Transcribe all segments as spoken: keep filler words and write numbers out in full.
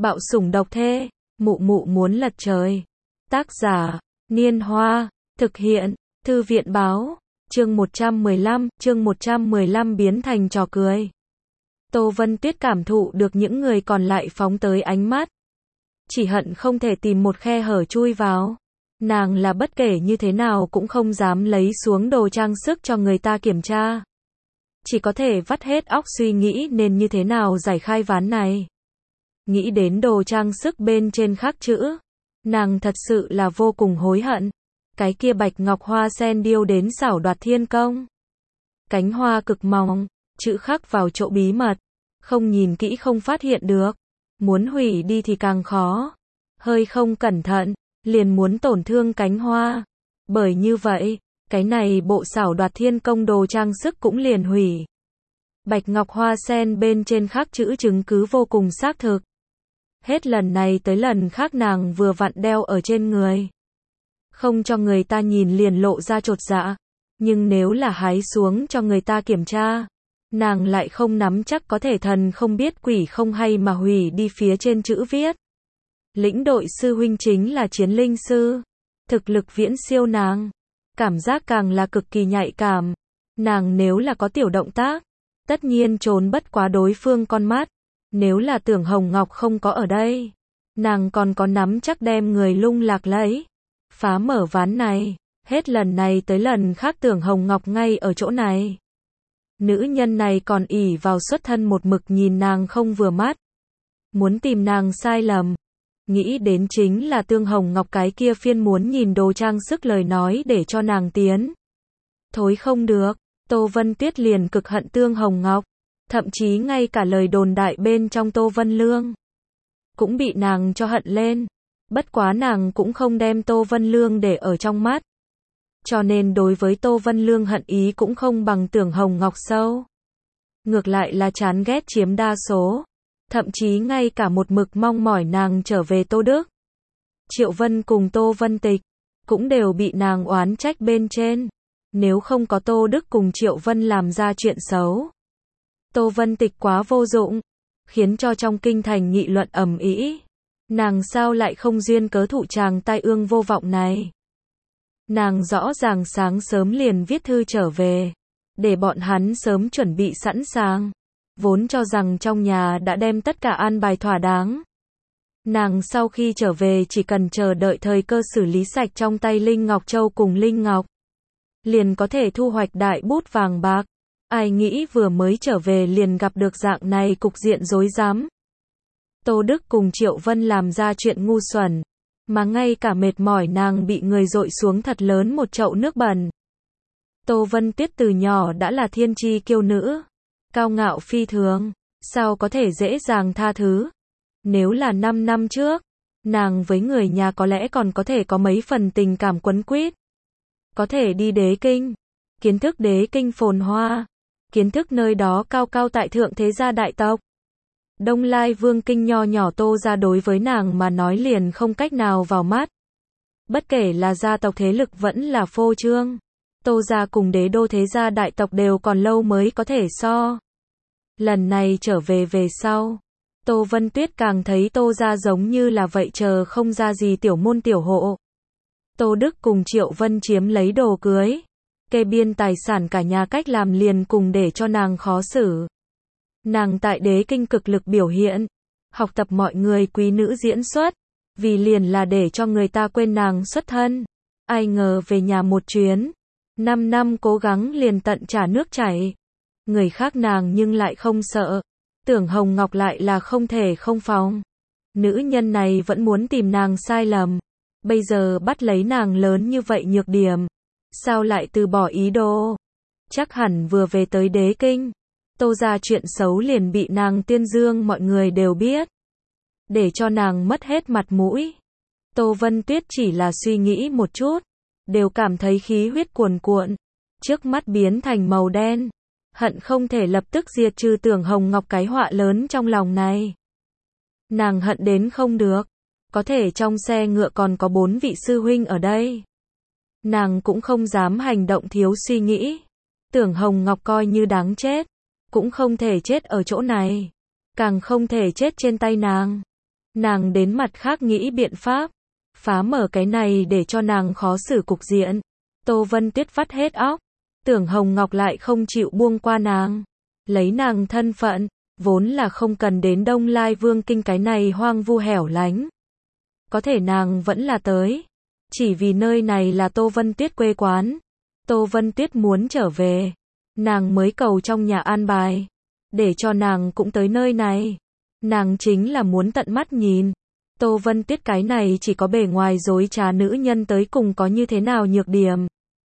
Bạo sủng độc thê, mụ mụ muốn lật trời. Tác giả, Niên Hoa, thực hiện, Thư viện báo, chương một trăm mười lăm, chương một trăm mười lăm biến thành trò cười. Tô Vân Tuyết cảm thụ được những người còn lại phóng tới ánh mắt. Chỉ hận không thể tìm một khe hở chui vào. Nàng là bất kể như thế nào cũng không dám lấy xuống đồ trang sức cho người ta kiểm tra. Chỉ có thể vắt hết óc suy nghĩ nên như thế nào giải khai ván này. Nghĩ đến đồ trang sức bên trên khắc chữ, nàng thật sự là vô cùng hối hận. Cái kia bạch ngọc hoa sen điêu đến xảo đoạt thiên công. Cánh hoa cực mỏng, chữ khắc vào chỗ bí mật, không nhìn kỹ không phát hiện được. Muốn hủy đi thì càng khó. Hơi không cẩn thận, liền muốn tổn thương cánh hoa. Bởi như vậy, cái này bộ xảo đoạt thiên công đồ trang sức cũng liền hủy. Bạch ngọc hoa sen bên trên khắc chữ chứng cứ vô cùng xác thực. Hết lần này tới lần khác nàng vừa vặn đeo ở trên người. Không cho người ta nhìn liền lộ ra chột dạ. Nhưng nếu là hái xuống cho người ta kiểm tra, nàng lại không nắm chắc có thể thần không biết quỷ không hay mà hủy đi phía trên chữ viết. Lĩnh đội sư huynh chính là chiến linh sư. Thực lực viễn siêu nàng. Cảm giác càng là cực kỳ nhạy cảm. Nàng nếu là có tiểu động tác, tất nhiên trốn bất quá đối phương con mắt. Nếu là Tưởng Hồng Ngọc không có ở đây, nàng còn có nắm chắc đem người lung lạc lấy. Phá mở ván này, hết lần này tới lần khác Tưởng Hồng Ngọc ngay ở chỗ này. Nữ nhân này còn ỷ vào xuất thân một mực nhìn nàng không vừa mắt. Muốn tìm nàng sai lầm. Nghĩ đến chính là Tương Hồng Ngọc cái kia phiên muốn nhìn đồ trang sức lời nói để cho nàng tiến. Thối không được, Tô Vân Tuyết liền cực hận Tương Hồng Ngọc. Thậm chí ngay cả lời đồn đại bên trong Tô Vân Lương cũng bị nàng cho hận lên. Bất quá nàng cũng không đem Tô Vân Lương để ở trong mắt. Cho nên đối với Tô Vân Lương hận ý cũng không bằng Tưởng Hồng Ngọc sâu. Ngược lại là chán ghét chiếm đa số. Thậm chí ngay cả một mực mong mỏi nàng trở về Tô Đức. Triệu Vân cùng Tô Vân Tịch cũng đều bị nàng oán trách bên trên. Nếu không có Tô Đức cùng Triệu Vân làm ra chuyện xấu, Tô Vân Tịch quá vô dụng, khiến cho trong kinh thành nghị luận ầm ĩ. Nàng sao lại không duyên cớ thụ tràng tai ương vô vọng này. Nàng rõ ràng sáng sớm liền viết thư trở về, để bọn hắn sớm chuẩn bị sẵn sàng. Vốn cho rằng trong nhà đã đem tất cả an bài thỏa đáng. Nàng sau khi trở về chỉ cần chờ đợi thời cơ xử lý sạch trong tay Linh Ngọc Châu cùng Linh Ngọc, liền có thể thu hoạch đại bút vàng bạc. Ai nghĩ vừa mới trở về liền gặp được dạng này cục diện rối rắm. Tô Đức cùng Triệu Vân làm ra chuyện ngu xuẩn, mà ngay cả mệt mỏi nàng bị người dội xuống thật lớn một chậu nước bẩn. Tô Vân Tuyết từ nhỏ đã là thiên chi kiêu nữ, cao ngạo phi thường, sao có thể dễ dàng tha thứ. Nếu là năm năm trước, nàng với người nhà có lẽ còn có thể có mấy phần tình cảm quấn quýt. Có thể đi đế kinh, kiến thức đế kinh phồn hoa, kiến thức nơi đó cao cao tại thượng thế gia đại tộc. Đông Lai Vương kinh nho nhỏ Tô gia đối với nàng mà nói liền không cách nào vào mắt. Bất kể là gia tộc thế lực vẫn là phô trương, Tô gia cùng đế đô thế gia đại tộc đều còn lâu mới có thể so. Lần này trở về về sau, Tô Vân Tuyết càng thấy Tô gia giống như là vậy chờ không ra gì tiểu môn tiểu hộ. Tô Đức cùng Triệu Vân chiếm lấy đồ cưới, kê biên tài sản cả nhà cách làm liền cùng để cho nàng khó xử. Nàng tại đế kinh cực lực biểu hiện, học tập mọi người quý nữ diễn xuất, vì liền là để cho người ta quên nàng xuất thân. Ai ngờ về nhà một chuyến, năm năm cố gắng liền tận trả nước chảy. Người khác nàng nhưng lại không sợ, Tưởng Hồng Ngọc lại là không thể không phòng. Nữ nhân này vẫn muốn tìm nàng sai lầm, bây giờ bắt lấy nàng lớn như vậy nhược điểm, sao lại từ bỏ ý đồ. Chắc hẳn vừa về tới đế kinh, Tô gia chuyện xấu liền bị nàng tuyên dương mọi người đều biết, để cho nàng mất hết mặt mũi. Tô Vân Tuyết chỉ là suy nghĩ một chút, đều cảm thấy khí huyết cuồn cuộn, trước mắt biến thành màu đen, hận không thể lập tức diệt trừ Tưởng Hồng Ngọc cái họa lớn trong lòng này. Nàng hận đến không được, có thể trong xe ngựa còn có bốn vị sư huynh ở đây. Nàng cũng không dám hành động thiếu suy nghĩ. Tưởng Hồng Ngọc coi như đáng chết, cũng không thể chết ở chỗ này, càng không thể chết trên tay nàng. Nàng đến mặt khác nghĩ biện pháp, phá mở cái này để cho nàng khó xử cục diện. Tô Vân Tuyết vắt hết óc, Tưởng Hồng Ngọc lại không chịu buông qua nàng. Lấy nàng thân phận, vốn là không cần đến Đông Lai Vương Kinh cái này hoang vu hẻo lánh. Có thể nàng vẫn là tới, chỉ vì nơi này là Tô Vân Tuyết quê quán. Tô Vân Tuyết muốn trở về, nàng mới cầu trong nhà an bài, để cho nàng cũng tới nơi này. Nàng chính là muốn tận mắt nhìn, Tô Vân Tuyết cái này chỉ có bề ngoài dối trá nữ nhân tới cùng có như thế nào nhược điểm.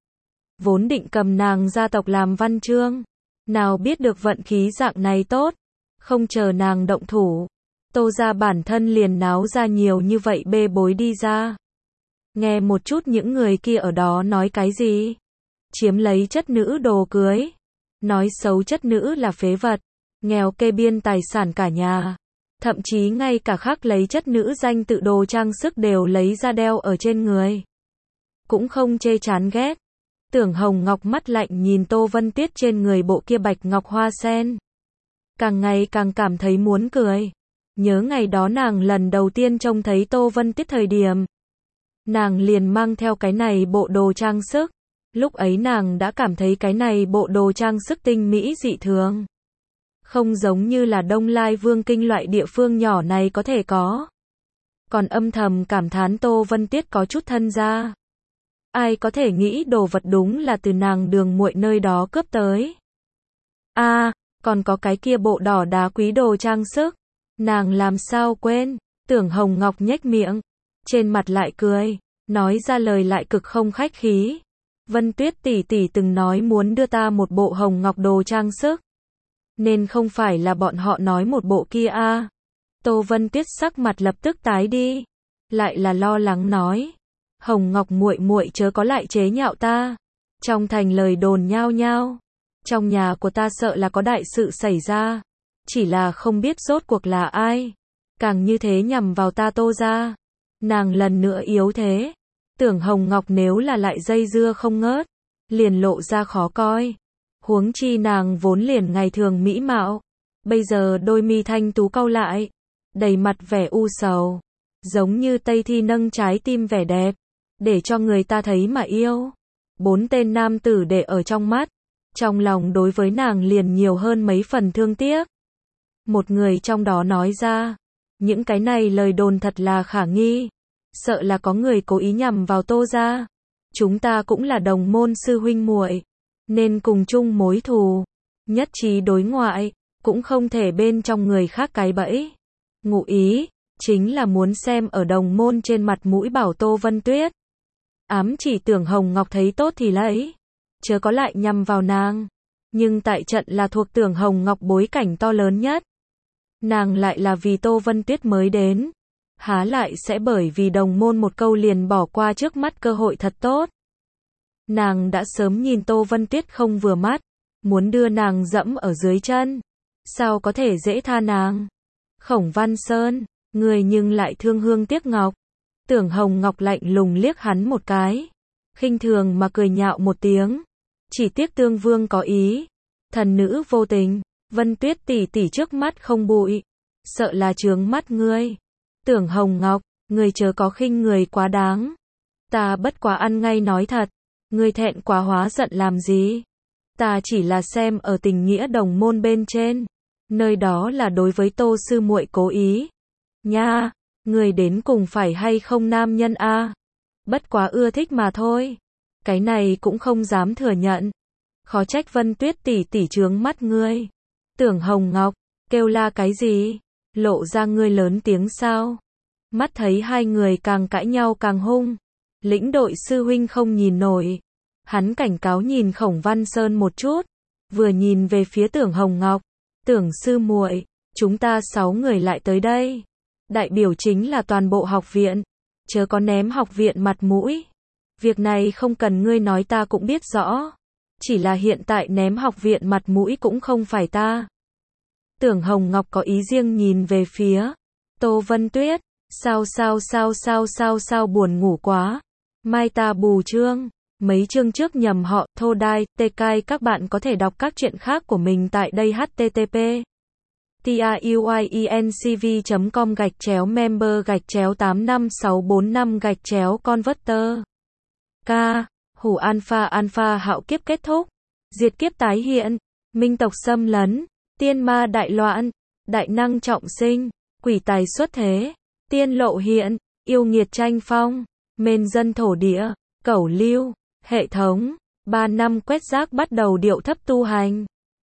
Vốn định cầm nàng gia tộc làm văn chương, nào biết được vận khí dạng này tốt, không chờ nàng động thủ, Tô gia bản thân liền náo ra nhiều như vậy bê bối đi ra. Nghe một chút những người kia ở đó nói cái gì? Chiếm lấy chất nữ đồ cưới, nói xấu chất nữ là phế vật, nghèo kê biên tài sản cả nhà, thậm chí ngay cả khắc lấy chất nữ danh tự đồ trang sức đều lấy ra đeo ở trên người. Cũng không chê chán ghét. Tưởng Hồng Ngọc mắt lạnh nhìn Tô Vân Tuyết trên người bộ kia bạch ngọc hoa sen. Càng ngày càng cảm thấy muốn cười. Nhớ ngày đó nàng lần đầu tiên trông thấy Tô Vân Tuyết thời điểm. Nàng liền mang theo cái này bộ đồ trang sức. Lúc ấy nàng đã cảm thấy cái này bộ đồ trang sức tinh mỹ dị thường. Không giống như là Đông Lai Vương Kinh loại địa phương nhỏ này có thể có. Còn âm thầm cảm thán Tô Vân Tuyết có chút thân gia. Ai có thể nghĩ đồ vật đúng là từ nàng Đường muội nơi đó cướp tới. A, à, còn có cái kia bộ đỏ đá quý đồ trang sức. Nàng làm sao quên, Tưởng Hồng Ngọc nhếch miệng, trên mặt lại cười, nói ra lời lại cực không khách khí. Vân Tuyết tỷ tỷ từng nói muốn đưa ta một bộ hồng ngọc đồ trang sức. Nên không phải là bọn họ nói một bộ kia a. À. Tô Vân Tuyết sắc mặt lập tức tái đi, lại là lo lắng nói, Hồng Ngọc muội muội chớ có lại chế nhạo ta. Trong thành lời đồn nhao nhao, trong nhà của ta sợ là có đại sự xảy ra, chỉ là không biết rốt cuộc là ai, càng như thế nhằm vào ta Tô gia. Nàng lần nữa yếu thế, Tưởng Hồng Ngọc nếu là lại dây dưa không ngớt, liền lộ ra khó coi. Huống chi nàng vốn liền ngày thường mỹ mạo, bây giờ đôi mi thanh tú cau lại, đầy mặt vẻ u sầu, giống như Tây Thi nâng trái tim vẻ đẹp, để cho người ta thấy mà yêu. Bốn tên nam tử để ở trong mắt, trong lòng đối với nàng liền nhiều hơn mấy phần thương tiếc. Một người trong đó nói ra, những cái này lời đồn thật là khả nghi, sợ là có người cố ý nhằm vào Tô gia. Chúng ta cũng là đồng môn sư huynh muội, nên cùng chung mối thù, nhất trí đối ngoại, cũng không thể bên trong người khác cái bẫy. Ngụ ý, chính là muốn xem ở đồng môn trên mặt mũi bảo Tô Vân Tuyết. Ám chỉ Tưởng Hồng Ngọc thấy tốt thì lấy, chớ có lại nhằm vào nàng. Nhưng tại trận là thuộc Tưởng Hồng Ngọc bối cảnh to lớn nhất. Nàng lại là vì Tô Vân Tuyết mới đến, há lại sẽ bởi vì đồng môn một câu liền bỏ qua trước mắt cơ hội thật tốt. Nàng đã sớm nhìn Tô Vân Tuyết không vừa mắt, muốn đưa nàng dẫm ở dưới chân. Sao có thể dễ tha nàng? Khổng Văn Sơn, người nhưng lại thương hương tiếc ngọc. Tưởng Hồng Ngọc lạnh lùng liếc hắn một cái, khinh thường mà cười nhạo một tiếng. Chỉ tiếc Tương Vương có ý, thần nữ vô tình, Vân Tuyết tỷ tỷ trước mắt không bụi, sợ là chướng mắt ngươi. Tưởng Hồng Ngọc, ngươi chớ có khinh người quá đáng. Ta bất quá ăn ngay nói thật, ngươi thẹn quá hóa giận làm gì? Ta chỉ là xem ở tình nghĩa đồng môn bên trên, nơi đó là đối với Tô sư muội cố ý. Nha, ngươi đến cùng phải hay không nam nhân a? À? Bất quá ưa thích mà thôi. Cái này cũng không dám thừa nhận. Khó trách Vân Tuyết tỷ tỷ chướng mắt ngươi. Tưởng Hồng Ngọc, kêu la cái gì? Lộ ra ngươi lớn tiếng sao? Mắt thấy hai người càng cãi nhau càng hung. Lĩnh đội sư huynh không nhìn nổi. Hắn cảnh cáo nhìn Khổng Văn Sơn một chút, vừa nhìn về phía Tưởng Hồng Ngọc. Tưởng sư muội, chúng ta sáu người lại tới đây. Đại biểu chính là toàn bộ học viện, chớ có ném học viện mặt mũi. Việc này không cần ngươi nói ta cũng biết rõ. Chỉ là hiện tại ném học viện mặt mũi cũng không phải ta. Tưởng Hồng Ngọc có ý riêng nhìn về phía Tô Vân Tuyết. Sao sao sao sao sao sao buồn ngủ quá. Mai ta bù chương. Mấy chương trước nhầm họ Thô Đai, Tê Cai. Các bạn có thể đọc các chuyện khác của mình tại đây. H T T P truyencv chấm com gạch chéo member gạch chéo tám năm sáu bốn năm gạch chéo converter. K. Hủ alpha alpha hạo kiếp kết thúc. Diệt kiếp tái hiện. Minh tộc xâm lấn. Tiên ma đại loạn. Đại năng trọng sinh. Quỷ tài xuất thế. Tiên lộ hiện. Yêu nghiệt tranh phong. Mền dân thổ địa. Cẩu lưu. Hệ thống. Ba năm quét rác bắt đầu điệu thấp tu hành.